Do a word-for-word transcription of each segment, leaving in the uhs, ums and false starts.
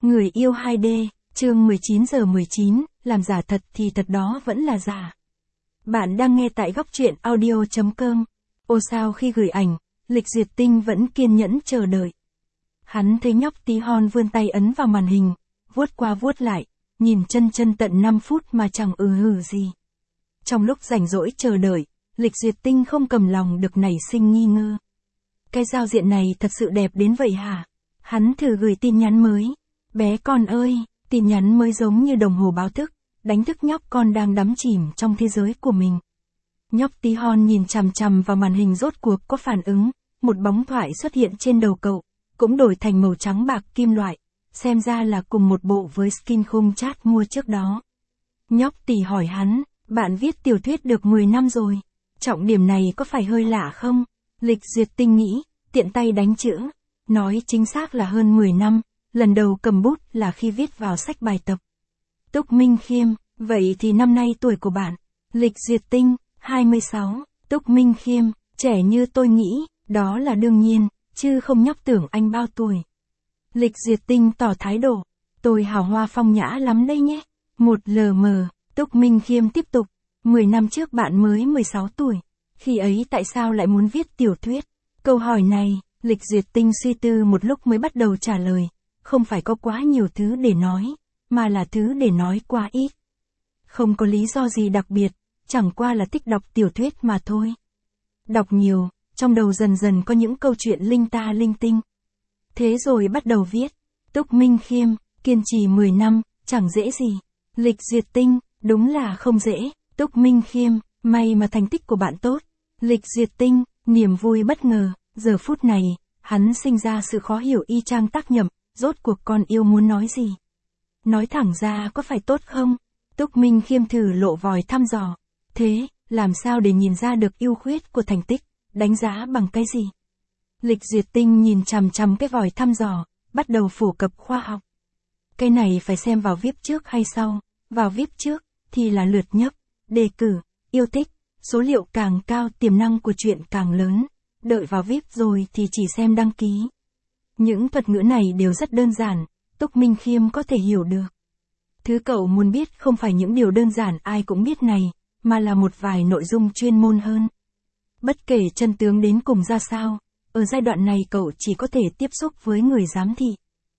Người yêu hai D, chương mười chín giờ mười chín, làm giả thật thì thật đó vẫn là giả. Bạn đang nghe tại góc truyện audio chấm com. Ô sao khi gửi ảnh, Lịch Duyệt Tinh vẫn kiên nhẫn chờ đợi. Hắn thấy nhóc tí hon vươn tay ấn vào màn hình, vuốt qua vuốt lại, nhìn chân chân tận năm phút mà chẳng ừ hừ gì. Trong lúc rảnh rỗi chờ đợi, Lịch Duyệt Tinh không cầm lòng được nảy sinh nghi ngờ. Cái giao diện này thật sự đẹp đến vậy hả? Hắn thử gửi tin nhắn mới. Bé con ơi, tin nhắn mới giống như đồng hồ báo thức, đánh thức nhóc con đang đắm chìm trong thế giới của mình. Nhóc tí hon nhìn chằm chằm vào màn hình rốt cuộc có phản ứng, một bóng thoại xuất hiện trên đầu cậu, cũng đổi thành màu trắng bạc kim loại, xem ra là cùng một bộ với skin khung chat mua trước đó. Nhóc tí hỏi hắn, bạn viết tiểu thuyết được mười năm rồi, trọng điểm này có phải hơi lạ không? Lịch Duyệt Tinh nghĩ, tiện tay đánh chữ, nói chính xác là hơn mười năm. Lần đầu cầm bút là khi viết vào sách bài tập. Túc Minh Khiêm, vậy thì năm nay tuổi của bạn? Lịch Duyệt Tinh, hai mươi sáu. Túc Minh Khiêm, trẻ như tôi nghĩ, đó là đương nhiên, chứ không nhóc tưởng anh bao tuổi. Lịch Duyệt Tinh tỏ thái độ, tôi hào hoa phong nhã lắm đây nhé. Một lờ mờ, Túc Minh Khiêm tiếp tục, mười năm trước bạn mới mười sáu tuổi, khi ấy tại sao lại muốn viết tiểu thuyết? Câu hỏi này, Lịch Duyệt Tinh suy tư một lúc mới bắt đầu trả lời. Không phải có quá nhiều thứ để nói, mà là thứ để nói quá ít. Không có lý do gì đặc biệt, chẳng qua là thích đọc tiểu thuyết mà thôi. Đọc nhiều, trong đầu dần dần có những câu chuyện linh ta linh tinh. Thế rồi bắt đầu viết. Túc Minh Khiêm, kiên trì mười năm, chẳng dễ gì. Lịch Duyệt Tinh, đúng là không dễ. Túc Minh Khiêm, may mà thành tích của bạn tốt. Lịch Duyệt Tinh, niềm vui bất ngờ, giờ phút này, hắn sinh ra sự khó hiểu y chang Tác Nhậm. Rốt cuộc con yêu muốn nói gì? Nói thẳng ra có phải tốt không? Túc Minh Khiêm thử lộ vòi thăm dò. Thế, làm sao để nhìn ra được ưu khuyết của thành tích, đánh giá bằng cái gì? Lịch Duyệt Tinh nhìn chằm chằm cái vòi thăm dò, bắt đầu phổ cập khoa học. Cái này phải xem vào viết trước hay sau. Vào viết trước, thì là lượt nhấp, đề cử, yêu thích, số liệu càng cao tiềm năng của chuyện càng lớn. Đợi vào viết rồi thì chỉ xem đăng ký. Những thuật ngữ này đều rất đơn giản, Túc Minh Khiêm có thể hiểu được. Thứ cậu muốn biết không phải những điều đơn giản ai cũng biết này, mà là một vài nội dung chuyên môn hơn. Bất kể chân tướng đến cùng ra sao, ở giai đoạn này cậu chỉ có thể tiếp xúc với người giám thị.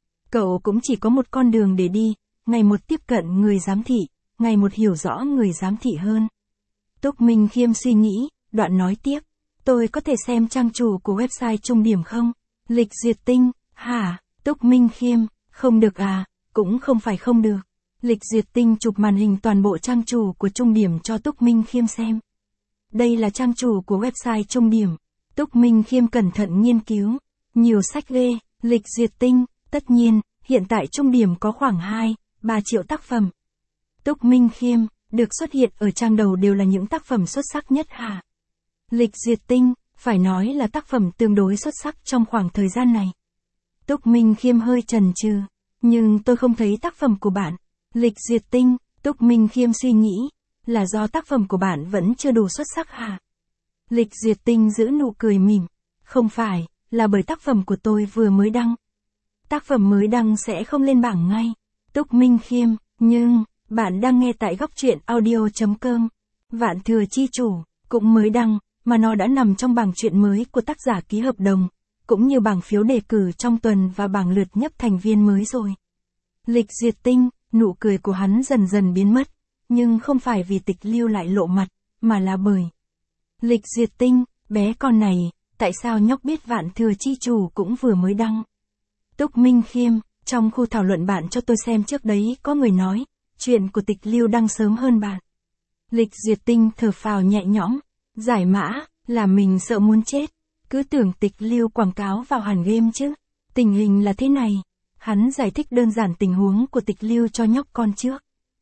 Cậu cũng chỉ có một con đường để đi, ngày một tiếp cận người giám thị, ngày một hiểu rõ người giám thị hơn. Túc Minh Khiêm suy nghĩ, đoạn nói tiếp, tôi có thể xem trang chủ của website Trung Điểm không? Lịch Duyệt Tinh, hả? Túc Minh Khiêm, không được à, cũng không phải không được. Lịch Duyệt Tinh chụp màn hình toàn bộ trang chủ của Trung Điểm cho Túc Minh Khiêm xem. Đây là trang chủ của website Trung Điểm. Túc Minh Khiêm cẩn thận nghiên cứu. Nhiều sách ghê, Lịch Duyệt Tinh, tất nhiên, hiện tại Trung Điểm có khoảng hai, ba triệu tác phẩm. Túc Minh Khiêm, được xuất hiện ở trang đầu đều là những tác phẩm xuất sắc nhất hả? Lịch Duyệt Tinh, phải nói là tác phẩm tương đối xuất sắc trong khoảng thời gian này. Túc Minh Khiêm hơi chần chừ, nhưng tôi không thấy tác phẩm của bạn. Lịch Duyệt Tinh, Túc Minh Khiêm suy nghĩ, là do tác phẩm của bạn vẫn chưa đủ xuất sắc hả? Lịch Duyệt Tinh giữ nụ cười mỉm, không phải, là bởi tác phẩm của tôi vừa mới đăng. Tác phẩm mới đăng sẽ không lên bảng ngay. Túc Minh Khiêm, nhưng, bạn đang nghe tại góc truyện audio chấm com. Vạn Thừa Chi Chủ, cũng mới đăng. Mà nó đã nằm trong bảng truyện mới của tác giả ký hợp đồng, cũng như bảng phiếu đề cử trong tuần và bảng lượt nhấp thành viên mới rồi. Lịch Duyệt Tinh, nụ cười của hắn dần dần biến mất, nhưng không phải vì Tịch Lưu lại lộ mặt, mà là bởi. Lịch Duyệt Tinh, bé con này, tại sao nhóc biết Vạn Thừa Chi Chủ cũng vừa mới đăng? Túc Minh Khiêm, trong khu thảo luận bạn cho tôi xem trước đấy có người nói, chuyện của Tịch Lưu đăng sớm hơn bạn. Lịch Duyệt Tinh thở phào nhẹ nhõm. Giải mã, là mình sợ muốn chết, cứ tưởng Tịch Lưu quảng cáo vào hẳn game chứ. Tình hình là thế này, hắn giải thích đơn giản tình huống của Tịch Lưu cho nhóc con trước.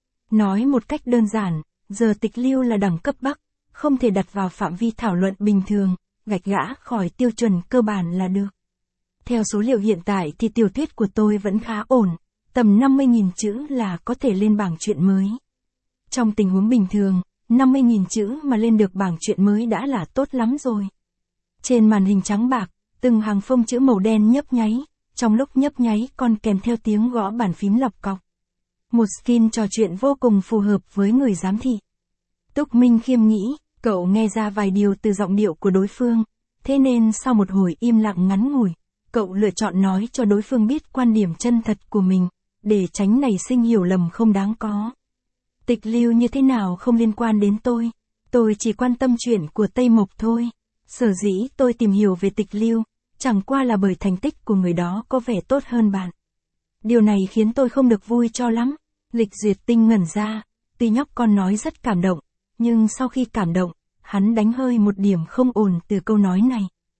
Nói một cách đơn giản, giờ Tịch Lưu là đẳng cấp Bắc, không thể đặt vào phạm vi thảo luận bình thường, gạch gã khỏi tiêu chuẩn cơ bản là được. Theo số liệu hiện tại thì tiểu thuyết của tôi vẫn khá ổn, tầm năm mươi nghìn chữ là có thể lên bảng truyện mới. Trong tình huống bình thường, năm mươi nghìn chữ mà lên được bảng truyện mới đã là tốt lắm rồi. Trên màn hình trắng bạc, từng hàng phông chữ màu đen nhấp nháy, trong lúc nhấp nháy còn kèm theo tiếng gõ bàn phím lọc cọc. Một skin trò chuyện vô cùng phù hợp với người giám thị. Túc Minh Khiêm nghĩ, cậu nghe ra vài điều từ giọng điệu của đối phương, thế nên sau một hồi im lặng ngắn ngủi, cậu lựa chọn nói cho đối phương biết quan điểm chân thật của mình, để tránh nảy sinh hiểu lầm không đáng có. Tịch Lưu như thế nào không liên quan đến tôi, tôi chỉ quan tâm chuyện của Tây Mộc thôi. Sở dĩ tôi tìm hiểu về Tịch Lưu, chẳng qua là bởi thành tích của người đó có vẻ tốt hơn bạn. Điều này khiến tôi không được vui cho lắm. Lịch Duyệt Tinh ngẩn ra, tuy nhóc con nói rất cảm động, nhưng sau khi cảm động, hắn đánh hơi một điểm không ổn từ câu nói này.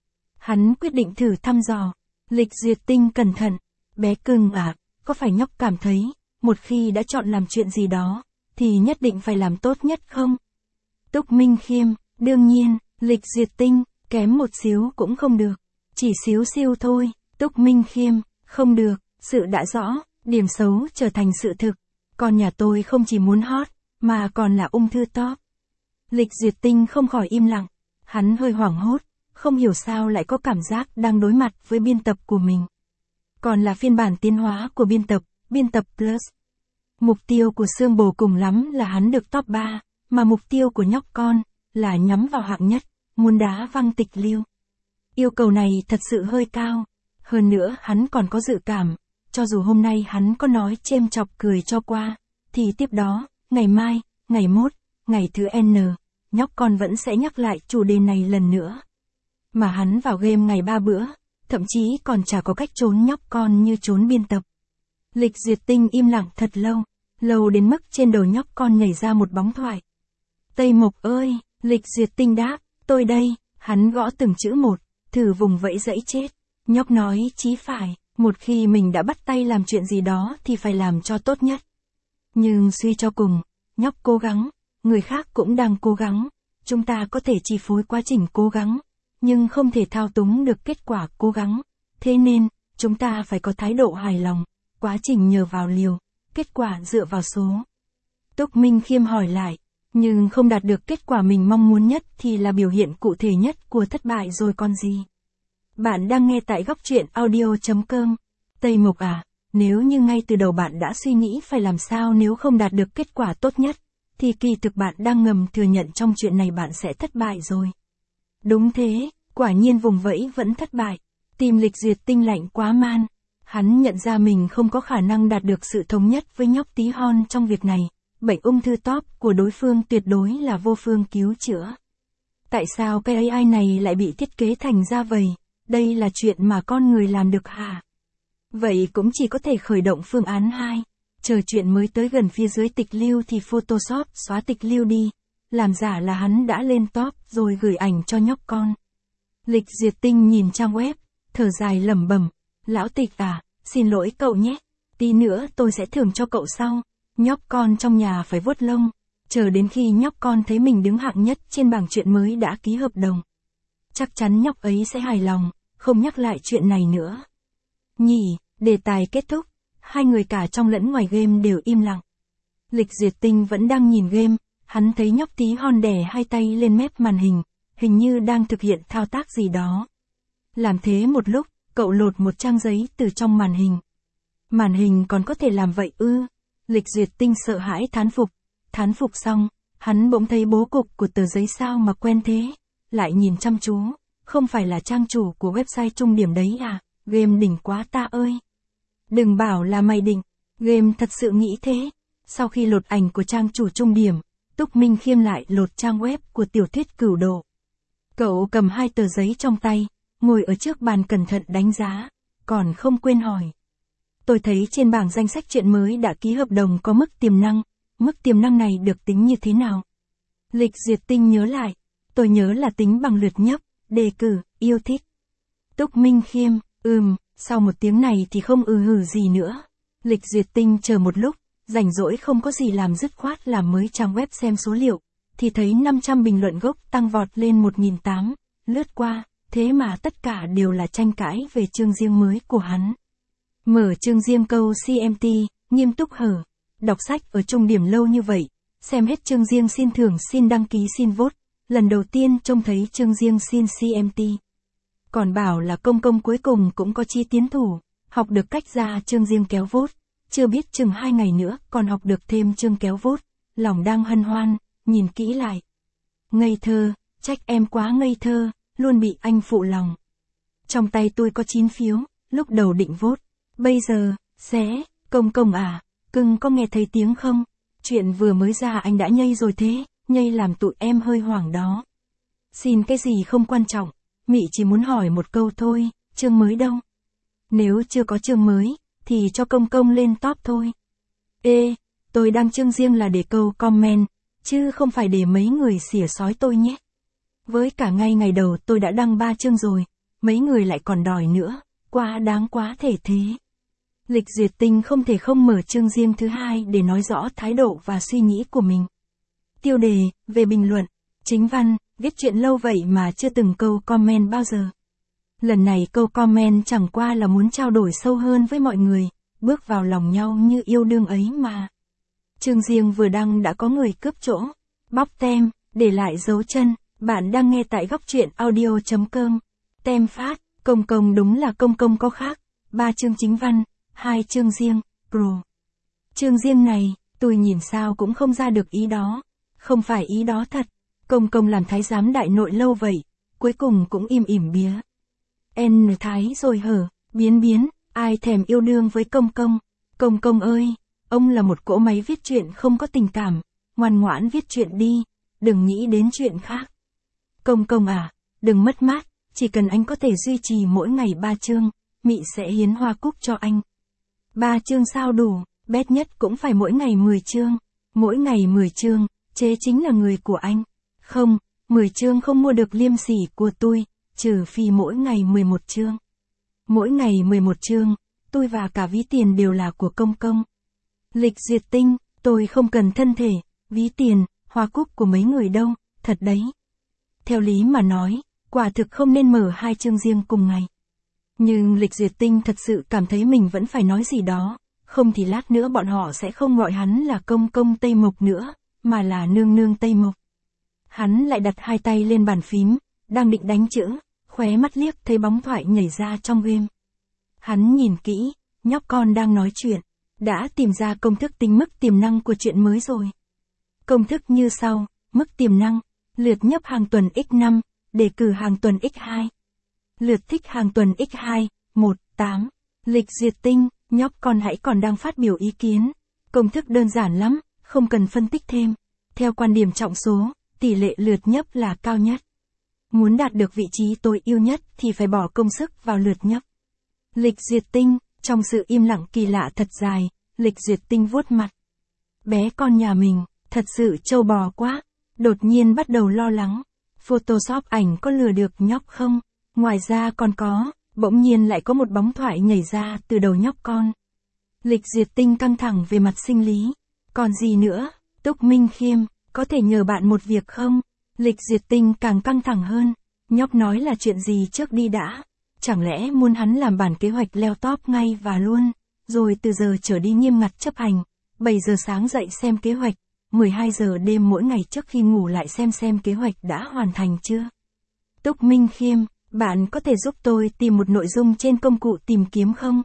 Hắn quyết định thử thăm dò. Lịch Duyệt Tinh cẩn thận, bé cưng à, có phải nhóc cảm thấy, một khi đã chọn làm chuyện gì đó, thì nhất định phải làm tốt nhất không? Túc Minh Khiêm, đương nhiên. Lịch Duyệt Tinh, kém một xíu cũng không được. Chỉ xíu xiu thôi. Túc Minh Khiêm, không được, sự đã rõ, điểm xấu trở thành sự thực. Còn nhà tôi không chỉ muốn hot, mà còn là ung thư top. Lịch Duyệt Tinh không khỏi im lặng. Hắn hơi hoảng hốt, không hiểu sao lại có cảm giác đang đối mặt với biên tập của mình. Còn là phiên bản tiến hóa của biên tập, biên tập Plus. Mục tiêu của Sương Bồ cùng lắm là hắn được top ba, mà mục tiêu của nhóc con là nhắm vào hạng nhất, muốn đá văng Tịch Lưu. Yêu cầu này thật sự hơi cao. Hơn nữa hắn còn có dự cảm, cho dù hôm nay hắn có nói chêm chọc cười cho qua, thì tiếp đó, ngày mai, ngày mốt, ngày thứ N, nhóc con vẫn sẽ nhắc lại chủ đề này lần nữa. Mà hắn vào game ngày ba bữa, thậm chí còn chả có cách trốn nhóc con như trốn biên tập. Lịch Duyệt Tinh im lặng thật lâu, lâu đến mức trên đầu nhóc con nhảy ra một bóng thoại. Tây Mộc ơi! Lịch Duyệt Tinh đáp, tôi đây. Hắn gõ từng chữ một, thử vùng vẫy dẫy chết. Nhóc nói chí phải, một khi mình đã bắt tay làm chuyện gì đó thì phải làm cho tốt nhất. Nhưng suy cho cùng, nhóc cố gắng, người khác cũng đang cố gắng. Chúng ta có thể chi phối quá trình cố gắng, nhưng không thể thao túng được kết quả cố gắng. Thế nên, chúng ta phải có thái độ hài lòng, quá trình nhờ vào liều, kết quả dựa vào số. Túc Minh Khiêm hỏi lại, nhưng không đạt được kết quả mình mong muốn nhất thì là biểu hiện cụ thể nhất của thất bại rồi còn gì. Bạn đang nghe tại góc truyện audio chấm com. Tây Mộc à, nếu như ngay từ đầu bạn đã suy nghĩ phải làm sao nếu không đạt được kết quả tốt nhất, thì kỳ thực bạn đang ngầm thừa nhận trong chuyện này bạn sẽ thất bại rồi. Đúng thế, quả nhiên vùng vẫy vẫn thất bại. Tim Lịch Duyệt Tinh lạnh quá man. Hắn nhận ra mình không có khả năng đạt được sự thống nhất với nhóc tí hon trong việc này. Bệnh ung thư top của đối phương tuyệt đối là vô phương cứu chữa. Tại sao cái a i này lại bị thiết kế thành ra vậy? Đây là chuyện mà con người làm được hả? Vậy cũng chỉ có thể khởi động phương án hai. Chờ chuyện mới tới gần phía dưới Tịch Lưu thì Photoshop xóa Tịch Lưu đi. Làm giả là hắn đã lên top rồi gửi ảnh cho nhóc con. Lịch Duyệt Tinh nhìn trang web, thở dài lẩm bẩm. Lão Tịch à, xin lỗi cậu nhé. Tí nữa tôi sẽ thưởng cho cậu sau. Nhóc con trong nhà phải vuốt lông, chờ đến khi nhóc con thấy mình đứng hạng nhất trên bảng chuyện mới đã ký hợp đồng. Chắc chắn nhóc ấy sẽ hài lòng, không nhắc lại chuyện này nữa. Nhỉ, đề tài kết thúc, hai người cả trong lẫn ngoài game đều im lặng. Lịch Duyệt Tinh vẫn đang nhìn game, hắn thấy nhóc tí hon đè hai tay lên mép màn hình, hình như đang thực hiện thao tác gì đó. Làm thế một lúc, cậu lột một trang giấy từ trong màn hình. Màn hình còn có thể làm vậy ư? Lịch Duyệt Tinh sợ hãi thán phục. Thán phục xong, hắn bỗng thấy bố cục của tờ giấy sao mà quen thế. Lại nhìn chăm chú, không phải là trang chủ của website trung điểm đấy à? Game đỉnh quá ta ơi! Đừng bảo là mày đỉnh, game thật sự nghĩ thế. Sau khi lột ảnh của trang chủ trung điểm, Túc Minh Khiêm lại lột trang web của tiểu thuyết Cửu Độ. Cậu cầm hai tờ giấy trong tay, ngồi ở trước bàn cẩn thận đánh giá, còn không quên hỏi. Tôi thấy trên bảng danh sách chuyện mới đã ký hợp đồng có mức tiềm năng, mức tiềm năng này được tính như thế nào? Lịch Duyệt Tinh nhớ lại, tôi nhớ là tính bằng lượt nhấp, đề cử, yêu thích. Túc Minh Khiêm, ừm, sau một tiếng này thì không ừ hử gì nữa. Lịch Duyệt Tinh chờ một lúc, rảnh rỗi không có gì làm dứt khoát làm mới trang web xem số liệu, thì thấy năm trăm bình luận gốc tăng vọt lên một nghìn tám trăm, lướt qua, thế mà tất cả đều là tranh cãi về chương riêng mới của hắn. Mở chương riêng câu xê em tê, nghiêm túc hở. Đọc sách ở trung điểm lâu như vậy, xem hết chương riêng xin thưởng xin đăng ký xin vote, lần đầu tiên trông thấy chương riêng xin xê em tê. Còn bảo là công công cuối cùng cũng có chí tiến thủ, học được cách ra chương riêng kéo vút, chưa biết chừng hai ngày nữa còn học được thêm chương kéo vút, lòng đang hân hoan, nhìn kỹ lại. Ngây thơ, trách em quá ngây thơ, luôn bị anh phụ lòng. Trong tay tôi có chín phiếu, lúc đầu định vote, bây giờ, xé, công công à, cưng có nghe thấy tiếng không? Chuyện vừa mới ra anh đã nhây rồi thế, nhây làm tụi em hơi hoảng đó. Xin cái gì không quan trọng, Mị chỉ muốn hỏi một câu thôi, chương mới đâu? Nếu chưa có chương mới, thì cho công công lên top thôi. Ê, tôi đăng chương riêng là để câu comment, chứ không phải để mấy người xỉa xói tôi nhé. Với cả ngay ngày đầu tôi đã đăng ba chương rồi, mấy người lại còn đòi nữa, quá đáng quá thể thế. Lịch duyệt tinh không thể không mở chương riêng thứ hai để nói rõ thái độ và suy nghĩ của mình. Tiêu đề, về bình luận, chính văn, viết chuyện lâu vậy mà chưa từng câu comment bao giờ. Lần này câu comment chẳng qua là muốn trao đổi sâu hơn với mọi người, bước vào lòng nhau như yêu đương ấy mà. Chương riêng vừa đăng đã có người cướp chỗ, bóc tem, để lại dấu chân, bạn đang nghe tại góc truyện audio chấm com. Tem phát, công công đúng là công công có khác, ba chương chính văn, hai chương riêng, pro. Chương riêng này, tôi nhìn sao cũng không ra được ý đó, không phải ý đó thật, công công làm thái giám đại nội lâu vậy, cuối cùng cũng im ỉm bía. N thái rồi hở, biến biến, ai thèm yêu đương với công công, công công ơi, ông là một cỗ máy viết truyện không có tình cảm, ngoan ngoãn viết truyện đi, đừng nghĩ đến chuyện khác. Công công à, đừng mất mát, chỉ cần anh có thể duy trì mỗi ngày ba chương, Mị sẽ hiến hoa cúc cho anh. Ba chương sao đủ, bét nhất cũng phải mỗi ngày mười chương, mỗi ngày mười chương, chế chính là người của anh. Không, mười chương không mua được liêm sỉ của tôi, trừ phi mỗi ngày mười một chương. Mỗi ngày mười một chương, tôi và cả ví tiền đều là của công công. Lịch duyệt tinh, tôi không cần thân thể, ví tiền, hoa cúc của mấy người đâu, thật đấy. Theo lý mà nói, quả thực không nên mở hai chương riêng cùng ngày. Nhưng lịch duyệt tinh thật sự cảm thấy mình vẫn phải nói gì đó, không thì lát nữa bọn họ sẽ không gọi hắn là công công Tây Mộc nữa, mà là nương nương Tây Mộc. Hắn lại đặt hai tay lên bàn phím, đang định đánh chữ, khóe mắt liếc thấy bóng thoại nhảy ra trong game. Hắn nhìn kỹ, nhóc con đang nói chuyện, đã tìm ra công thức tính mức tiềm năng của chuyện mới rồi. Công thức như sau, mức tiềm năng, lượt nhấp hàng tuần nhân năm, đề cử hàng tuần nhân hai. Lượt thích hàng tuần nhân hai, một, tám. Lịch duyệt tinh, nhóc con hãy còn đang phát biểu ý kiến. Công thức đơn giản lắm, không cần phân tích thêm. Theo quan điểm trọng số, tỷ lệ lượt nhấp là cao nhất. Muốn đạt được vị trí tối ưu nhất thì phải bỏ công sức vào lượt nhấp. Lịch duyệt tinh, trong sự im lặng kỳ lạ thật dài, lịch duyệt tinh vuốt mặt. Bé con nhà mình, thật sự trâu bò quá, đột nhiên bắt đầu lo lắng. Photoshop ảnh có lừa được nhóc không? Ngoài ra còn có, bỗng nhiên lại có một bóng thoại nhảy ra từ đầu nhóc con. Lịch duyệt tinh căng thẳng về mặt sinh lý. Còn gì nữa? Túc Minh Khiêm, có thể nhờ bạn một việc không? Lịch duyệt tinh càng căng thẳng hơn. Nhóc nói là chuyện gì trước đi đã? Chẳng lẽ muốn hắn làm bản kế hoạch leo top ngay và luôn, rồi từ giờ trở đi nghiêm ngặt chấp hành, bảy giờ sáng dậy xem kế hoạch, mười hai giờ đêm mỗi ngày trước khi ngủ lại xem xem kế hoạch đã hoàn thành chưa? Túc Minh Khiêm, bạn có thể giúp tôi tìm một nội dung trên công cụ tìm kiếm không?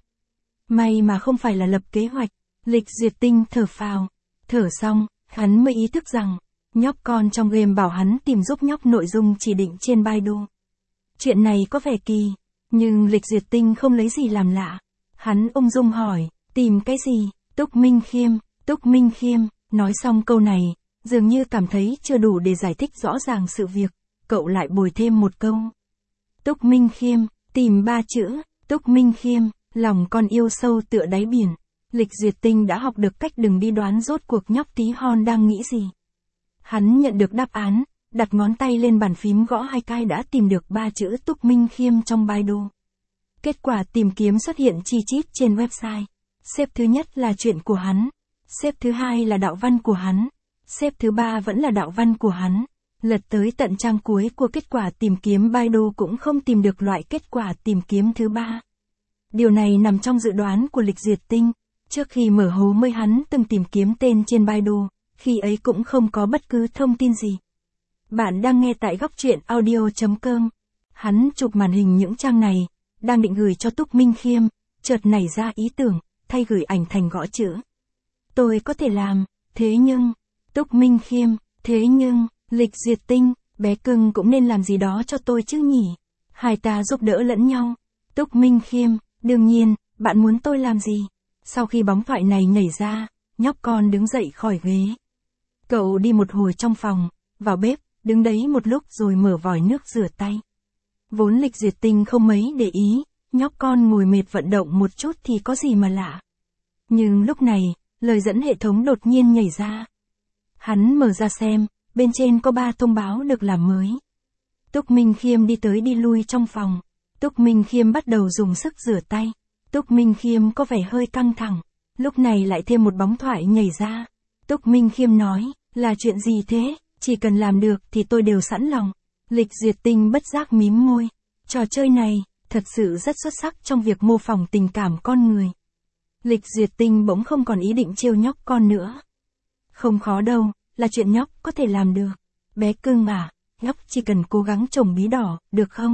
May mà không phải là lập kế hoạch. Lịch duyệt tinh thở phào. Thở xong, hắn mới ý thức rằng, nhóc con trong game bảo hắn tìm giúp nhóc nội dung chỉ định trên Baidu. Chuyện này có vẻ kỳ, nhưng lịch duyệt tinh không lấy gì làm lạ. Hắn ung dung hỏi, tìm cái gì? Túc Minh Khiêm, Túc Minh Khiêm, nói xong câu này, dường như cảm thấy chưa đủ để giải thích rõ ràng sự việc, cậu lại bồi thêm một câu. Túc Minh Khiêm, tìm ba chữ, Túc Minh Khiêm, lòng con yêu sâu tựa đáy biển. Lịch duyệt tinh đã học được cách đừng đi đoán rốt cuộc nhóc tí hon đang nghĩ gì. Hắn nhận được đáp án, đặt ngón tay lên bàn phím gõ hai cái đã tìm được ba chữ Túc Minh Khiêm trong Baidu. Kết quả tìm kiếm xuất hiện chi chít trên website. Xếp thứ nhất là chuyện của hắn. Xếp thứ hai là đạo văn của hắn. Xếp thứ ba vẫn là đạo văn của hắn. Lật tới tận trang cuối của kết quả tìm kiếm Baidu cũng không tìm được loại kết quả tìm kiếm thứ ba. Điều này nằm trong dự đoán của lịch duyệt tinh. Trước khi mở hố mới hắn từng tìm kiếm tên trên Baidu, khi ấy cũng không có bất cứ thông tin gì. Bạn đang nghe tại góc truyện audio chấm com. Hắn chụp màn hình những trang này, đang định gửi cho Túc Minh Khiêm, chợt nảy ra ý tưởng, thay gửi ảnh thành gõ chữ. Tôi có thể làm, thế nhưng, Túc Minh Khiêm, thế nhưng, Lịch Duyệt Tinh, bé cưng cũng nên làm gì đó cho tôi chứ nhỉ. Hai ta giúp đỡ lẫn nhau. Túc Minh Khiêm, đương nhiên, bạn muốn tôi làm gì? Sau khi bóng thoại này nhảy ra, nhóc con đứng dậy khỏi ghế. Cậu đi một hồi trong phòng, vào bếp, đứng đấy một lúc rồi mở vòi nước rửa tay. Vốn Lịch Duyệt Tinh không mấy để ý, nhóc con ngồi mệt vận động một chút thì có gì mà lạ. Nhưng lúc này, lời dẫn hệ thống đột nhiên nhảy ra. Hắn mở ra xem, bên trên có ba thông báo được làm mới. Túc Minh Khiêm đi tới đi lui trong phòng. Túc Minh Khiêm bắt đầu dùng sức rửa tay. Túc Minh Khiêm có vẻ hơi căng thẳng. Lúc này lại thêm một bóng thoại nhảy ra. Túc Minh Khiêm nói, là chuyện gì thế, chỉ cần làm được thì tôi đều sẵn lòng. Lịch Duyệt Tinh bất giác mím môi. Trò chơi này, thật sự rất xuất sắc trong việc mô phỏng tình cảm con người. Lịch Duyệt Tinh bỗng không còn ý định trêu nhóc con nữa. Không khó đâu, là chuyện nhóc có thể làm được. Bé cưng à, nhóc chỉ cần cố gắng trồng bí đỏ, được không?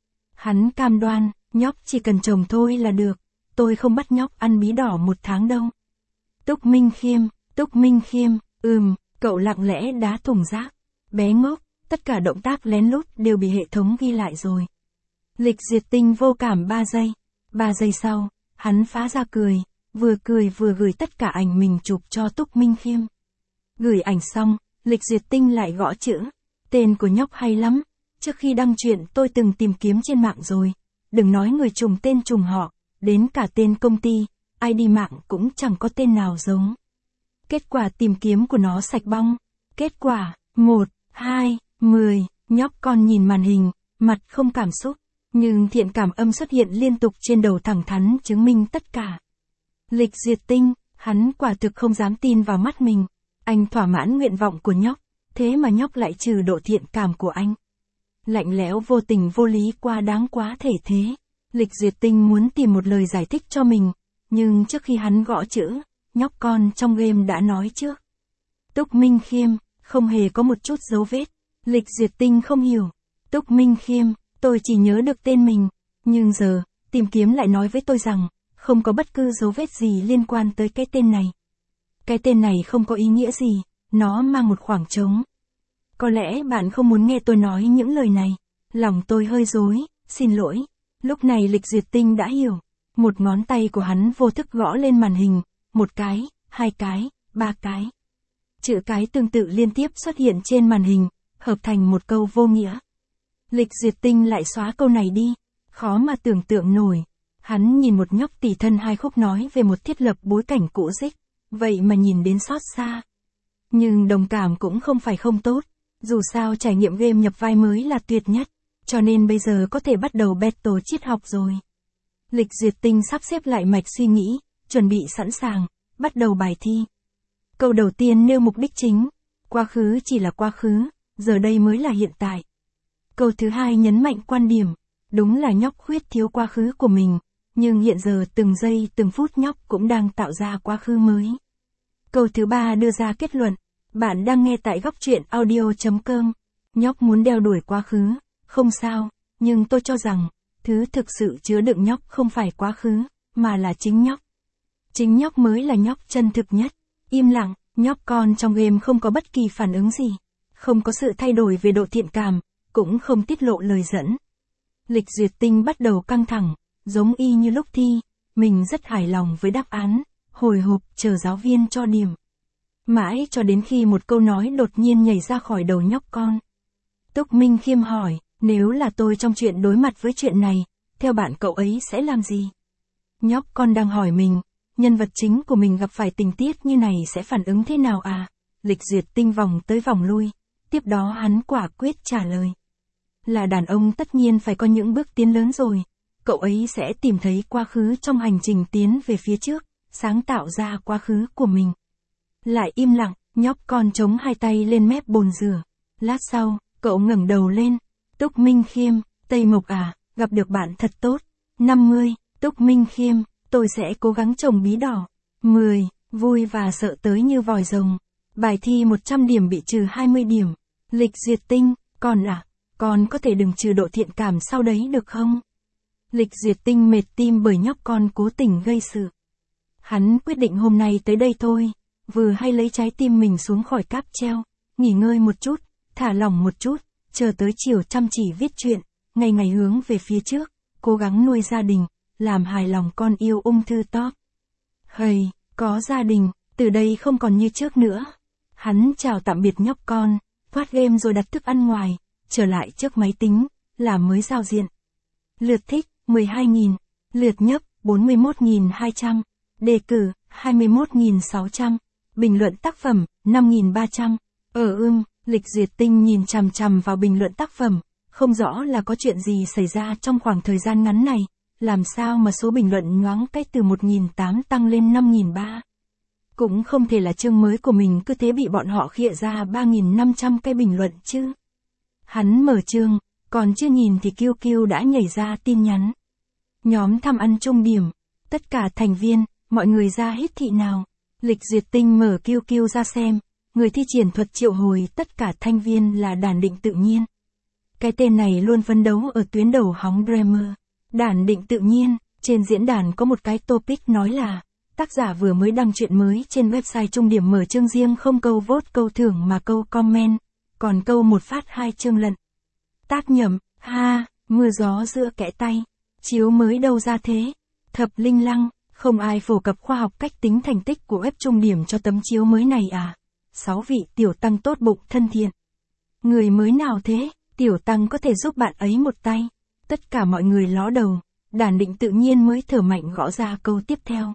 Hắn cam đoan, nhóc chỉ cần trồng thôi là được. Tôi không bắt nhóc ăn bí đỏ một tháng đâu. Túc Minh Khiêm, Túc Minh Khiêm, ừm, cậu lặng lẽ đá thùng rác. Bé ngốc, tất cả động tác lén lút đều bị hệ thống ghi lại rồi. Lịch Duyệt Tinh vô cảm ba giây. ba giây sau, hắn phá ra cười, vừa cười vừa gửi tất cả ảnh mình chụp cho Túc Minh Khiêm. Gửi ảnh xong, Lịch Duyệt Tinh lại gõ chữ. Tên của nhóc hay lắm. Trước khi đăng chuyện tôi từng tìm kiếm trên mạng rồi. Đừng nói người trùng tên trùng họ, đến cả tên công ty, i đê mạng cũng chẳng có tên nào giống. Kết quả tìm kiếm của nó sạch bong. Kết quả, một, hai, mười, nhóc con nhìn màn hình, mặt không cảm xúc, nhưng thiện cảm âm xuất hiện liên tục trên đầu thẳng thắn chứng minh tất cả. Lịch Duyệt Tinh, hắn quả thực không dám tin vào mắt mình. Anh thỏa mãn nguyện vọng của nhóc, thế mà nhóc lại trừ độ thiện cảm của anh. Lạnh lẽo vô tình vô lý quá đáng quá thể thế. Lịch Duyệt Tinh muốn tìm một lời giải thích cho mình, nhưng trước khi hắn gõ chữ, nhóc con trong game đã nói trước. Túc Minh Khiêm, không hề có một chút dấu vết. Lịch Duyệt Tinh không hiểu. Túc Minh Khiêm, tôi chỉ nhớ được tên mình, nhưng giờ, tìm kiếm lại nói với tôi rằng, không có bất cứ dấu vết gì liên quan tới cái tên này. Cái tên này không có ý nghĩa gì, nó mang một khoảng trống. Có lẽ bạn không muốn nghe tôi nói những lời này. Lòng tôi hơi rối, xin lỗi. Lúc này Lịch Duyệt Tinh đã hiểu. Một ngón tay của hắn vô thức gõ lên màn hình, một cái, hai cái, ba cái. Chữ cái tương tự liên tiếp xuất hiện trên màn hình, hợp thành một câu vô nghĩa. Lịch Duyệt Tinh lại xóa câu này đi, khó mà tưởng tượng nổi. Hắn nhìn một nhóc tỉ thân hai khúc nói về một thiết lập bối cảnh cũ rích, vậy mà nhìn đến xót xa. Nhưng đồng cảm cũng không phải không tốt, dù sao trải nghiệm game nhập vai mới là tuyệt nhất, cho nên bây giờ có thể bắt đầu battle triết học rồi. Lịch Duyệt Tinh sắp xếp lại mạch suy nghĩ, chuẩn bị sẵn sàng, bắt đầu bài thi. Câu đầu tiên nêu mục đích chính, quá khứ chỉ là quá khứ, giờ đây mới là hiện tại. Câu thứ hai nhấn mạnh quan điểm, đúng là nhóc khuyết thiếu quá khứ của mình, nhưng hiện giờ từng giây từng phút nhóc cũng đang tạo ra quá khứ mới. Câu thứ ba đưa ra kết luận, bạn đang nghe tại góc truyện audio chấm com. Nhóc muốn đeo đuổi quá khứ, không sao, nhưng tôi cho rằng, thứ thực sự chứa đựng nhóc không phải quá khứ, mà là chính nhóc. Chính nhóc mới là nhóc chân thực nhất. Im lặng, nhóc con trong game không có bất kỳ phản ứng gì, không có sự thay đổi về độ thiện cảm, cũng không tiết lộ lời dẫn. Lịch Duyệt Tinh bắt đầu căng thẳng, giống y như lúc thi, mình rất hài lòng với đáp án, hồi hộp chờ giáo viên cho điểm. Mãi cho đến khi một câu nói đột nhiên nhảy ra khỏi đầu nhóc con. Túc Minh Khiêm hỏi, nếu là tôi trong chuyện đối mặt với chuyện này, theo bạn cậu ấy sẽ làm gì? Nhóc con đang hỏi mình, nhân vật chính của mình gặp phải tình tiết như này sẽ phản ứng thế nào à? Lịch Duyệt Tinh vòng tới vòng lui, tiếp đó hắn quả quyết trả lời. Là đàn ông tất nhiên phải có những bước tiến lớn rồi, cậu ấy sẽ tìm thấy quá khứ trong hành trình tiến về phía trước, sáng tạo ra quá khứ của mình. Lại im lặng, nhóc con chống hai tay lên mép bồn rửa. Lát sau, cậu ngẩng đầu lên. Túc Minh Khiêm, Tây Mộc à, gặp được bạn thật tốt. năm mươi, Túc Minh Khiêm, tôi sẽ cố gắng trồng bí đỏ. mười, vui và sợ tới như vòi rồng. Bài thi một trăm điểm bị trừ hai mươi điểm. Lịch Duyệt Tinh, con à, con có thể đừng trừ độ thiện cảm sau đấy được không? Lịch Duyệt Tinh mệt tim bởi nhóc con cố tình gây sự. Hắn quyết định hôm nay tới đây thôi, vừa hay lấy trái tim mình xuống khỏi cáp treo, nghỉ ngơi một chút, thả lỏng một chút, chờ tới chiều chăm chỉ viết truyện, ngày ngày hướng về phía trước, cố gắng nuôi gia đình, làm hài lòng con yêu ung thư top. Hầy, có gia đình, từ đây không còn như trước nữa. Hắn chào tạm biệt nhóc con, thoát game rồi đặt thức ăn ngoài, trở lại trước máy tính, làm mới giao diện. Lượt thích, mười hai nghìn, lượt nhấp, bốn mươi mốt nghìn hai trăm, đề cử, hai mươi mốt nghìn sáu trăm, bình luận tác phẩm, năm nghìn ba trăm. Ở ưng, Lịch Duyệt Tinh nhìn chằm chằm vào bình luận tác phẩm, không rõ là có chuyện gì xảy ra trong khoảng thời gian ngắn này, làm sao mà số bình luận nhoáng cái từ một nghìn tám trăm tăng lên năm nghìn ba trăm. Cũng không thể là chương mới của mình cứ thế bị bọn họ khịa ra ba nghìn năm trăm cái bình luận chứ. Hắn mở chương, còn chưa nhìn thì Kiêu Kiêu đã nhảy ra tin nhắn. Nhóm thăm ăn chung điểm, tất cả thành viên, mọi người ra hít thị nào. Lịch Duyệt Tinh mở Kiêu Kiêu ra xem, người thi triển thuật triệu hồi tất cả thành viên là Đản Định Tự Nhiên. Cái tên này luôn phấn đấu ở tuyến đầu hóng Dreamer. Đản Định Tự Nhiên, trên diễn đàn có một cái topic nói là, tác giả vừa mới đăng truyện mới trên website Trung Điểm mở chương riêng không câu vote câu thưởng mà câu comment, còn câu một phát hai chương lận. Tác nhầm, ha, mưa gió giữa kẽ tay, chiếu mới đâu ra thế, thập linh lăng, không ai phổ cập khoa học cách tính thành tích của web Trung Điểm cho tấm chiếu mới này à. Sáu vị tiểu tăng tốt bụng thân thiện. Người mới nào thế, tiểu tăng có thể giúp bạn ấy một tay. Tất cả mọi người ló đầu, Đản Định Tự Nhiên mới thở mạnh gõ ra câu tiếp theo.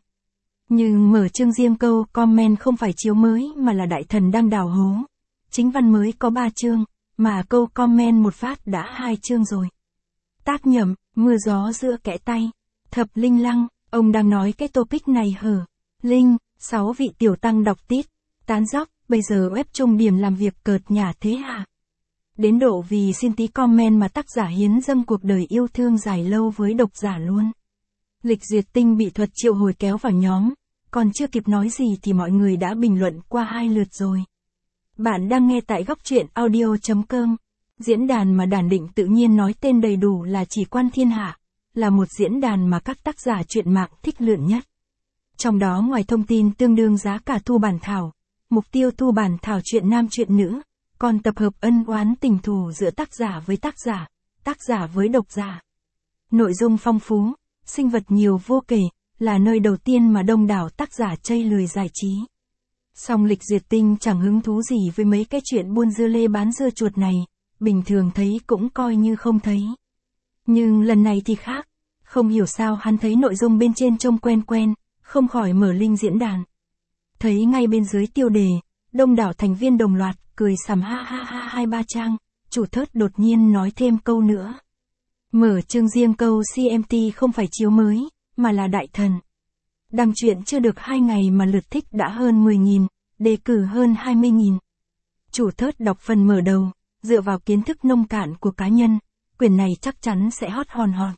Nhưng mở chương riêng câu comment không phải chiếu mới mà là đại thần đang đào hố. Chính văn mới có ba chương, mà câu comment một phát đã hai chương rồi. Tác nhầm, mưa gió giữa kẽ tay. Thập linh lăng, ông đang nói cái topic này hở. Linh, sáu vị tiểu tăng đọc tít, tán dóc, bây giờ web Trung Điểm làm việc cợt nhả thế hả? Đến độ vì xin tí comment mà tác giả hiến dâng cuộc đời yêu thương dài lâu với độc giả luôn. Lịch Duyệt Tinh bị thuật triệu hồi kéo vào nhóm, còn chưa kịp nói gì thì mọi người đã bình luận qua hai lượt rồi. Bạn đang nghe tại góc truyện audio chấm com, diễn đàn mà Đản Định Tự Nhiên nói tên đầy đủ là Chỉ Quan Thiên Hạ, là một diễn đàn mà các tác giả truyện mạng thích lượn nhất. Trong đó ngoài thông tin tương đương giá cả thu bản thảo, mục tiêu thu bản thảo truyện nam truyện nữ, còn tập hợp ân oán tình thù giữa tác giả với tác giả, tác giả với độc giả. Nội dung phong phú, sinh vật nhiều vô kể, là nơi đầu tiên mà đông đảo tác giả chây lười giải trí. Song Lịch Duyệt Tinh chẳng hứng thú gì với mấy cái chuyện buôn dưa lê bán dưa chuột này, bình thường thấy cũng coi như không thấy. Nhưng lần này thì khác, không hiểu sao hắn thấy nội dung bên trên trông quen quen, không khỏi mở link diễn đàn. Thấy ngay bên dưới tiêu đề, đông đảo thành viên đồng loạt, cười sằm ha ha ha hai ba trang, chủ thớt đột nhiên nói thêm câu nữa. Mở chương riêng câu xê em tê không phải chiếu mới, mà là đại thần. Đăng truyện chưa được hai ngày mà lượt thích đã hơn mười nghìn, đề cử hơn hai mươi nghìn. Chủ thớt đọc phần mở đầu, dựa vào kiến thức nông cạn của cá nhân, quyển này chắc chắn sẽ hot hòn hòn.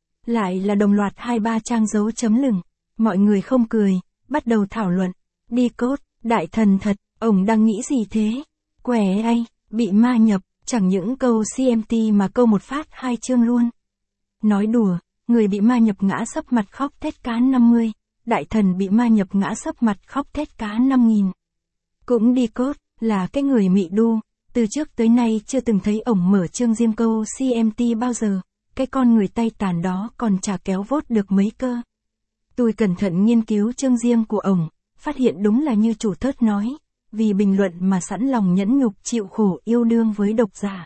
Lại là đồng loạt hai ba trang dấu chấm lửng, mọi người không cười, bắt đầu thảo luận. Đi cốt, đại thần thật, ông đang nghĩ gì thế? Quẻ ai, bị ma nhập, chẳng những câu xê em tê mà câu một phát hai chương luôn. Nói đùa, người bị ma nhập ngã sấp mặt khóc thét cá năm mươi, đại thần bị ma nhập ngã sấp mặt khóc thét cá năm nghìn. Cũng đi cốt, là cái người mị đu, từ trước tới nay chưa từng thấy ổng mở chương riêng câu xê em tê bao giờ, cái con người tay tàn đó còn chả kéo vốt được mấy cơ. Tôi cẩn thận nghiên cứu chương riêng của ổng, phát hiện đúng là như chủ thớt nói, vì bình luận mà sẵn lòng nhẫn nhục chịu khổ yêu đương với độc giả.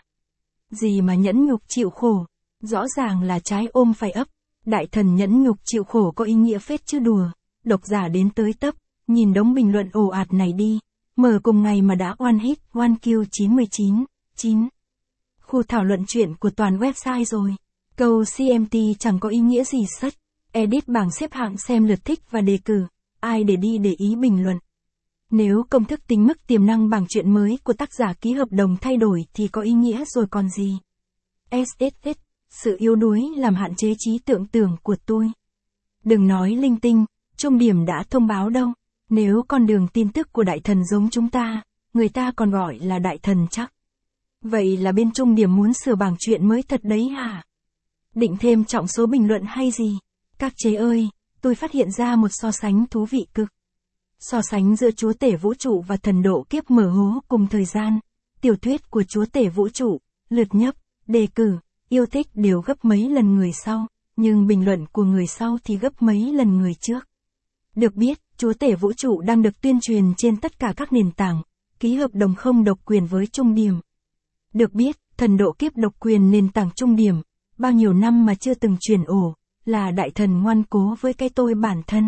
Gì mà nhẫn nhục chịu khổ, rõ ràng là trái ôm phải ấp, đại thần nhẫn nhục chịu khổ có ý nghĩa phết chứ đùa, độc giả đến tới tấp, nhìn đống bình luận ồ ạt này đi, mở cùng ngày mà đã one hit, one kill chín mươi chín, chín. Khu thảo luận chuyện của toàn website rồi, câu xê em tê chẳng có ý nghĩa gì sất, edit bảng xếp hạng xem lượt thích và đề cử, ai để đi để ý bình luận. Nếu công thức tính mức tiềm năng bảng truyện mới của tác giả ký hợp đồng thay đổi thì có ý nghĩa rồi còn gì. ét ét ét, sự yếu đuối làm hạn chế trí tưởng tượng của tôi. Đừng nói linh tinh, Trung Điểm đã thông báo đâu, nếu con đường tin tức của đại thần giống chúng ta, người ta còn gọi là đại thần chắc. Vậy là bên Trung Điểm muốn sửa bảng truyện mới thật đấy hả? Định thêm trọng số bình luận hay gì? Các chế ơi, tôi phát hiện ra một so sánh thú vị cực. So sánh giữa chúa tể vũ trụ và thần độ kiếp mở hố cùng thời gian. Tiểu thuyết của chúa tể vũ trụ, lượt nhấp, đề cử, yêu thích đều gấp mấy lần người sau, nhưng bình luận của người sau thì gấp mấy lần người trước. Được biết, chúa tể vũ trụ đang được tuyên truyền trên tất cả các nền tảng, ký hợp đồng không độc quyền với Trung Điểm. Được biết, thần độ kiếp độc quyền nền tảng Trung Điểm, bao nhiêu năm mà chưa từng chuyển ổ, là đại thần ngoan cố với cái tôi bản thân.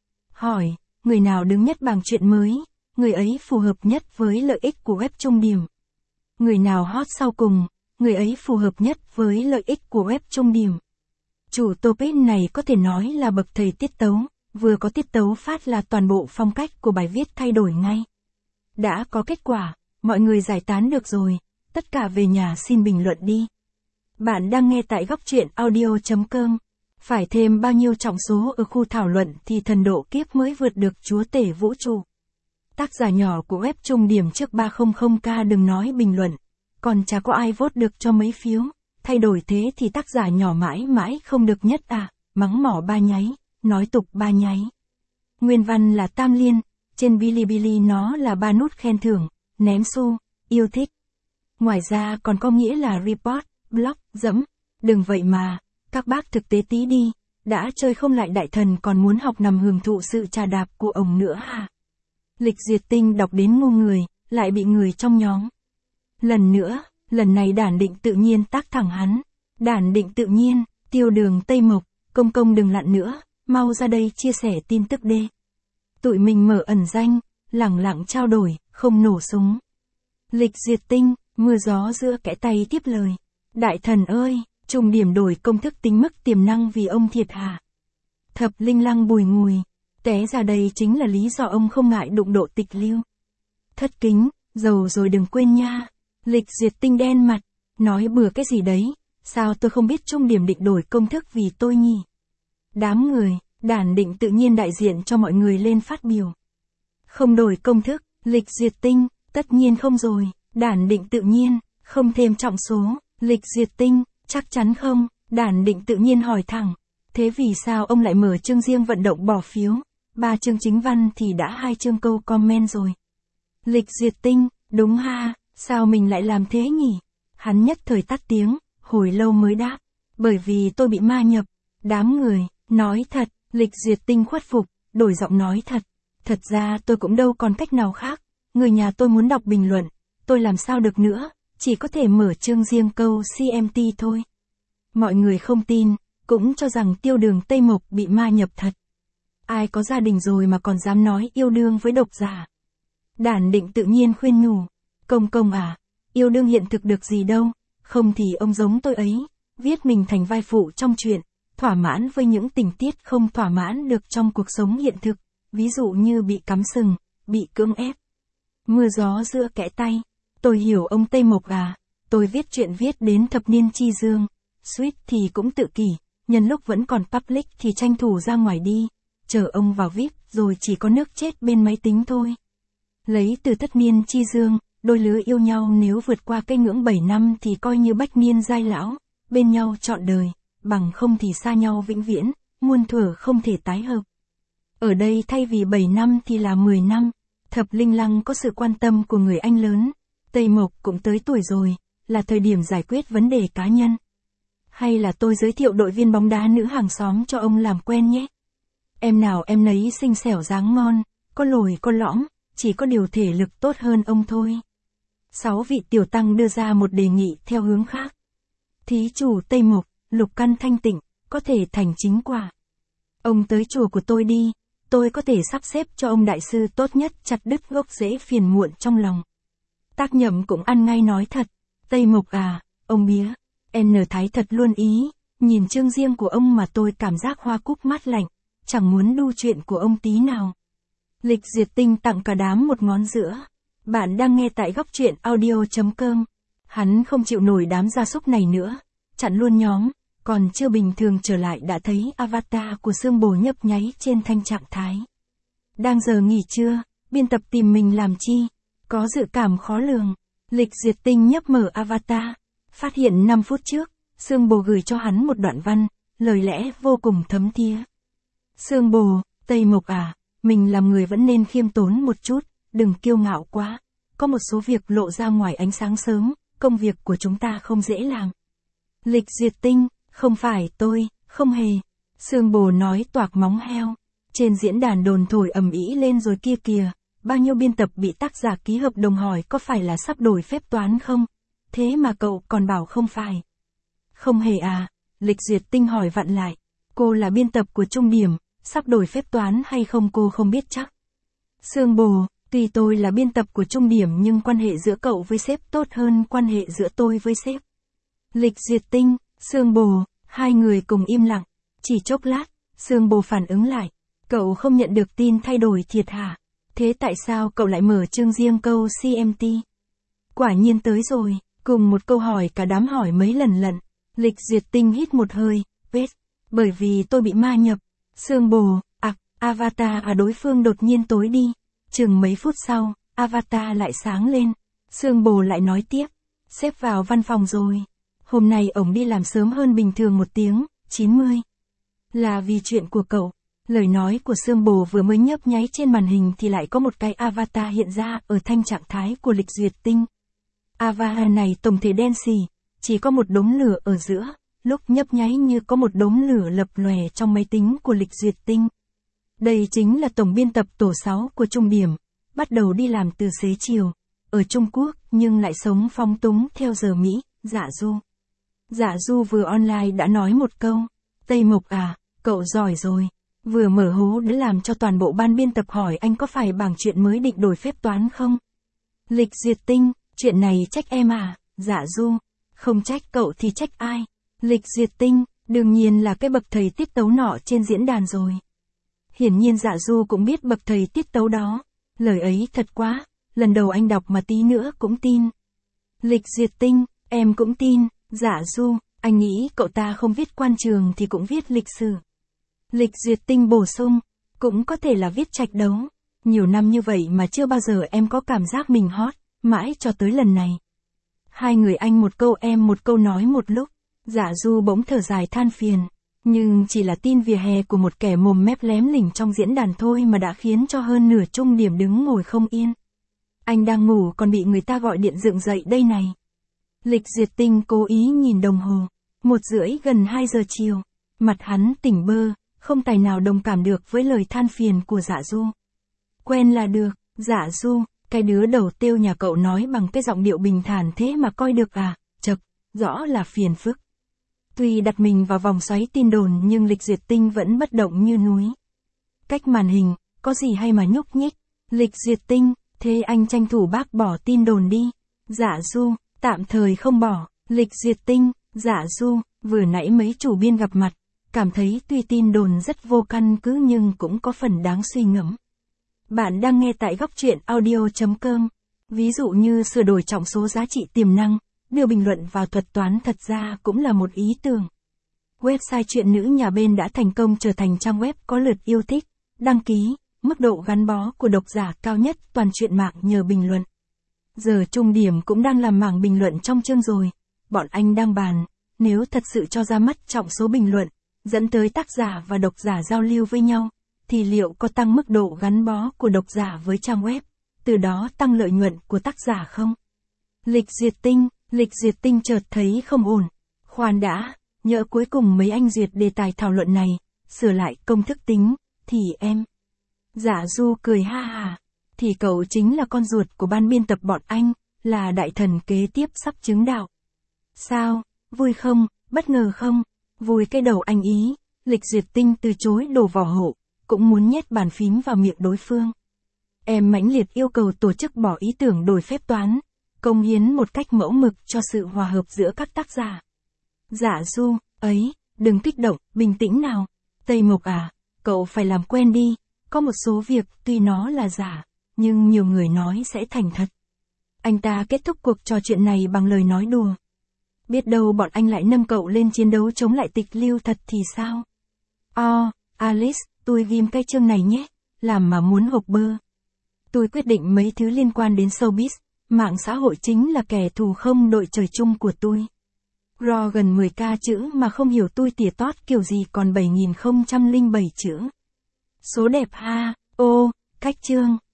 Hỏi, người nào đứng nhất bảng chuyện mới, người ấy phù hợp nhất với lợi ích của web Trung Điểm. Người nào hot sau cùng, người ấy phù hợp nhất với lợi ích của web Trung Điểm. Chủ topic này có thể nói là bậc thầy tiết tấu, vừa có tiết tấu phát là toàn bộ phong cách của bài viết thay đổi ngay. Đã có kết quả, mọi người giải tán được rồi, tất cả về nhà xin bình luận đi. Bạn đang nghe tại góc truyện audio chấm com. Phải thêm bao nhiêu trọng số ở khu thảo luận thì thần độ kiếp mới vượt được chúa tể vũ trụ. Tác giả nhỏ của web Trung Điểm trước ba trăm k đừng nói bình luận, còn chả có ai vote được cho mấy phiếu, thay đổi thế thì tác giả nhỏ mãi mãi không được nhất à, mắng mỏ ba nháy, nói tục ba nháy. Nguyên văn là Tam Liên, trên Bilibili nó là ba nút khen thưởng, ném xu, yêu thích. Ngoài ra còn có nghĩa là report, block, dẫm, đừng vậy mà, các bác thực tế tí đi, đã chơi không lại đại thần còn muốn học nằm hưởng thụ sự trà đạp của ông nữa à. Lịch Duyệt Tinh đọc đến ngu người, lại bị người trong nhóm. Lần nữa, lần này Đản Định tự nhiên tác thẳng hắn. Đản Định tự nhiên, Tiêu Đường Tây Mộc, công công đừng lặn nữa, mau ra đây chia sẻ tin tức đê. Tụi mình mở ẩn danh, lẳng lặng trao đổi, không nổ súng. Lịch Duyệt Tinh, mưa gió giữa kẽ tay tiếp lời. Đại thần ơi, Trung Điểm đổi công thức tính mức tiềm năng vì ông thiệt hả? Thập Linh Lăng bùi ngùi, té ra đây chính là lý do ông không ngại đụng độ tịch lưu. Thất kính, giàu rồi đừng quên nha. Lịch Duyệt Tinh đen mặt, nói bừa cái gì đấy, sao tôi không biết Trung Điểm định đổi công thức vì tôi nhỉ? Đám người, Đản Định tự nhiên đại diện cho mọi người lên phát biểu. Không đổi công thức, Lịch Duyệt Tinh, tất nhiên không rồi, Đản Định tự nhiên, không thêm trọng số, Lịch Duyệt Tinh, chắc chắn không, Đản Định tự nhiên hỏi thẳng. Thế vì sao ông lại mở chương riêng vận động bỏ phiếu? Ba chương chính văn thì đã hai chương câu comment rồi. Lịch Duyệt Tinh, đúng ha, sao mình lại làm thế nhỉ? Hắn nhất thời tắt tiếng, hồi lâu mới đáp. Bởi vì tôi bị ma nhập. Đám người, nói thật, Lịch Duyệt Tinh khuất phục, đổi giọng nói thật. Thật ra tôi cũng đâu còn cách nào khác. Người nhà tôi muốn đọc bình luận, tôi làm sao được nữa, chỉ có thể mở chương riêng câu xê em tê thôi. Mọi người không tin, cũng cho rằng Tiêu Đường Tây Mộc bị ma nhập thật. Ai có gia đình rồi mà còn dám nói yêu đương với độc giả. Đản Định tự nhiên khuyên nhủ, công công à, yêu đương hiện thực được gì đâu, không thì ông giống tôi ấy, viết mình thành vai phụ trong truyện, thỏa mãn với những tình tiết không thỏa mãn được trong cuộc sống hiện thực, ví dụ như bị cắm sừng, bị cưỡng ép. Mưa gió giữa kẽ tay, tôi hiểu ông Tây Mộc à, tôi viết truyện viết đến thập niên chi dương, suýt thì cũng tự kỷ, nhân lúc vẫn còn public thì tranh thủ ra ngoài đi, chờ ông vào vê i pê rồi chỉ có nước chết bên máy tính thôi. Lấy từ thất niên chi dương, đôi lứa yêu nhau nếu vượt qua cái ngưỡng bảy năm thì coi như bách niên giai lão, bên nhau trọn đời, bằng không thì xa nhau vĩnh viễn, muôn thuở không thể tái hợp. Ở đây thay vì bảy năm thì là mười năm, Thập Linh Lăng có sự quan tâm của người anh lớn, Tây Mộc cũng tới tuổi rồi, là thời điểm giải quyết vấn đề cá nhân. Hay là tôi giới thiệu đội viên bóng đá nữ hàng xóm cho ông làm quen nhé. Em nào em nấy xinh xẻo dáng ngon, có lồi có lõm, chỉ có điều thể lực tốt hơn ông thôi. Sáu vị tiểu tăng đưa ra một đề nghị theo hướng khác. Thí chủ Tây Mộc, lục căn thanh tịnh, có thể thành chính quả. Ông tới chùa của tôi đi, tôi có thể sắp xếp cho ông đại sư tốt nhất chặt đứt gốc rễ phiền muộn trong lòng. Tác Nhậm cũng ăn ngay nói thật, Tây Mộc à, ông bía, N Thái thật luôn ý, nhìn chương riêng của ông mà tôi cảm giác hoa cúc mát lạnh, chẳng muốn đu chuyện của ông tí nào. Lịch Duyệt Tinh tặng cả đám một ngón giữa. Bạn đang nghe tại góc truyện audio chấm com. Hắn không chịu nổi đám gia súc này nữa, chặn luôn nhóm, còn chưa bình thường trở lại đã thấy avatar của Sương Bồ nhấp nháy trên thanh trạng thái. Đang giờ nghỉ trưa, biên tập tìm mình làm chi, có dự cảm khó lường. Lịch Duyệt Tinh nhấp mở avatar, phát hiện năm phút trước, Sương Bồ gửi cho hắn một đoạn văn, lời lẽ vô cùng thấm thía. Sương Bồ, Tây Mộc à, mình làm người vẫn nên khiêm tốn một chút, đừng kiêu ngạo quá. Có một số việc lộ ra ngoài ánh sáng sớm, công việc của chúng ta không dễ làm. Lịch Duyệt Tinh, không phải tôi, không hề. Sương Bồ nói toạc móng heo. Trên diễn đàn đồn thổi ầm ĩ lên rồi kia kìa, bao nhiêu biên tập bị tác giả ký hợp đồng hỏi có phải là sắp đổi phép toán không? Thế mà cậu còn bảo không phải. Không hề à, Lịch Duyệt Tinh hỏi vặn lại. Cô là biên tập của Trung Điểm, sắp đổi phép toán hay không cô không biết chắc. Sương Bồ, tuy tôi là biên tập của Trung Điểm nhưng quan hệ giữa cậu với sếp tốt hơn quan hệ giữa tôi với sếp. Lịch Duyệt Tinh, Sương Bồ, hai người cùng im lặng. Chỉ chốc lát, Sương Bồ phản ứng lại. Cậu không nhận được tin thay đổi thiệt hả? Thế tại sao cậu lại mở chương riêng câu xê em tê? Quả nhiên tới rồi, cùng một câu hỏi cả đám hỏi mấy lần lận. Lịch Duyệt Tinh hít một hơi, vết. Bởi vì tôi bị ma nhập. Sương Bồ, ặc, à, avatar à đối phương đột nhiên tối đi. Chừng mấy phút sau, avatar lại sáng lên. Sương Bồ lại nói tiếp. Sếp vào văn phòng rồi. Hôm nay ổng đi làm sớm hơn bình thường một tiếng, chín mươi. Là vì chuyện của cậu. Lời nói của Sương Bồ vừa mới nhấp nháy trên màn hình thì lại có một cái avatar hiện ra ở thanh trạng thái của Lịch Duyệt Tinh. Avatar này tổng thể đen xì, chỉ có một đốm lửa ở giữa, lúc nhấp nháy như có một đốm lửa lập lòe trong máy tính của Lịch Duyệt Tinh. Đây chính là tổng biên tập tổ sáu của Trung Điểm, bắt đầu đi làm từ xế chiều, ở Trung Quốc nhưng lại sống phóng túng theo giờ Mỹ, Dạ Du. Dạ Du vừa online đã nói một câu, Tây Mộc à, cậu giỏi rồi. Vừa mở hố đã làm cho toàn bộ ban biên tập hỏi anh có phải bảng chuyện mới định đổi phép toán không? Lịch Duyệt Tinh, chuyện này trách em à? Dạ Du, không trách cậu thì trách ai? Lịch Duyệt Tinh, đương nhiên là cái bậc thầy tiết tấu nọ trên diễn đàn rồi. Hiển nhiên Dạ Du cũng biết bậc thầy tiết tấu đó. Lời ấy thật quá, lần đầu anh đọc mà tí nữa cũng tin. Lịch Duyệt Tinh, em cũng tin. Dạ Du, anh nghĩ cậu ta không viết quan trường thì cũng viết lịch sử. Lịch Duyệt Tinh bổ sung, cũng có thể là viết trạch đấu. Nhiều năm như vậy mà chưa bao giờ em có cảm giác mình hot, mãi cho tới lần này. Hai người anh một câu em một câu nói một lúc. Dạ Du bỗng thở dài than phiền. Nhưng chỉ là tin vỉa hè của một kẻ mồm mép lém lỉnh trong diễn đàn thôi mà đã khiến cho hơn nửa Trung Điểm đứng ngồi không yên. Anh đang ngủ còn bị người ta gọi điện dựng dậy đây này. Lịch Duyệt Tinh cố ý nhìn đồng hồ. Một rưỡi gần hai giờ chiều. Mặt hắn tỉnh bơ, không tài nào đồng cảm được với lời than phiền của Dạ Du. Quen là được, Dạ Du, cái đứa đầu tiêu nhà cậu nói bằng cái giọng điệu bình thản thế mà coi được à, chậc, rõ là phiền phức. Tuy đặt mình vào vòng xoáy tin đồn nhưng Lịch Duyệt Tinh vẫn bất động như núi. Cách màn hình, có gì hay mà nhúc nhích. Lịch Duyệt Tinh, thế anh tranh thủ bác bỏ tin đồn đi. Dạ Du, tạm thời không bỏ. Lịch Duyệt Tinh, Dạ Du, vừa nãy mấy chủ biên gặp mặt, cảm thấy tuy tin đồn rất vô căn cứ nhưng cũng có phần đáng suy ngẫm. Bạn đang nghe tại góc truyện audio chấm com. Ví dụ như sửa đổi trọng số giá trị tiềm năng, đưa bình luận vào thuật toán thật ra cũng là một ý tưởng. Website truyện nữ nhà bên đã thành công trở thành trang web có lượt yêu thích, đăng ký, mức độ gắn bó của độc giả cao nhất toàn truyện mạng nhờ bình luận. Giờ Trung Điểm cũng đang làm mảng bình luận trong chương rồi. Bọn anh đang bàn, nếu thật sự cho ra mắt trọng số bình luận, dẫn tới tác giả và độc giả giao lưu với nhau, thì liệu có tăng mức độ gắn bó của độc giả với trang web, từ đó tăng lợi nhuận của tác giả không? Lịch Duyệt Tinh, Lịch Duyệt Tinh chợt thấy không ổn. Khoan đã, nhỡ cuối cùng mấy anh duyệt đề tài thảo luận này, sửa lại công thức tính, thì em. Dạ Du cười ha hà, thì cậu chính là con ruột của ban biên tập bọn anh, là đại thần kế tiếp sắp chứng đạo. Sao, vui không, bất ngờ không? Vui cái đầu anh ý. Lịch Duyệt Tinh từ chối đổ vỏ hộ, cũng muốn nhét bàn phím vào miệng đối phương. Em mãnh liệt yêu cầu tổ chức bỏ ý tưởng đổi phép toán, công hiến một cách mẫu mực cho sự hòa hợp giữa các tác giả. Dạ Du, ấy, đừng kích động, bình tĩnh nào. Tây Mộc à, cậu phải làm quen đi, có một số việc tuy nó là giả, nhưng nhiều người nói sẽ thành thật. Anh ta kết thúc cuộc trò chuyện này bằng lời nói đùa. Biết đâu bọn anh lại nâng cậu lên chiến đấu chống lại tịch lưu thật thì sao? Oh, Alice, tôi ghim cái chương này nhé, làm mà muốn hộp bơ. Tôi quyết định mấy thứ liên quan đến showbiz, mạng xã hội chính là kẻ thù không đội trời chung của tôi. ro gần mười k chữ mà không hiểu tui tỉa tót kiểu gì còn bảy nghìn không trăm lẻ bảy chữ. Số đẹp ha, ô, cách chương.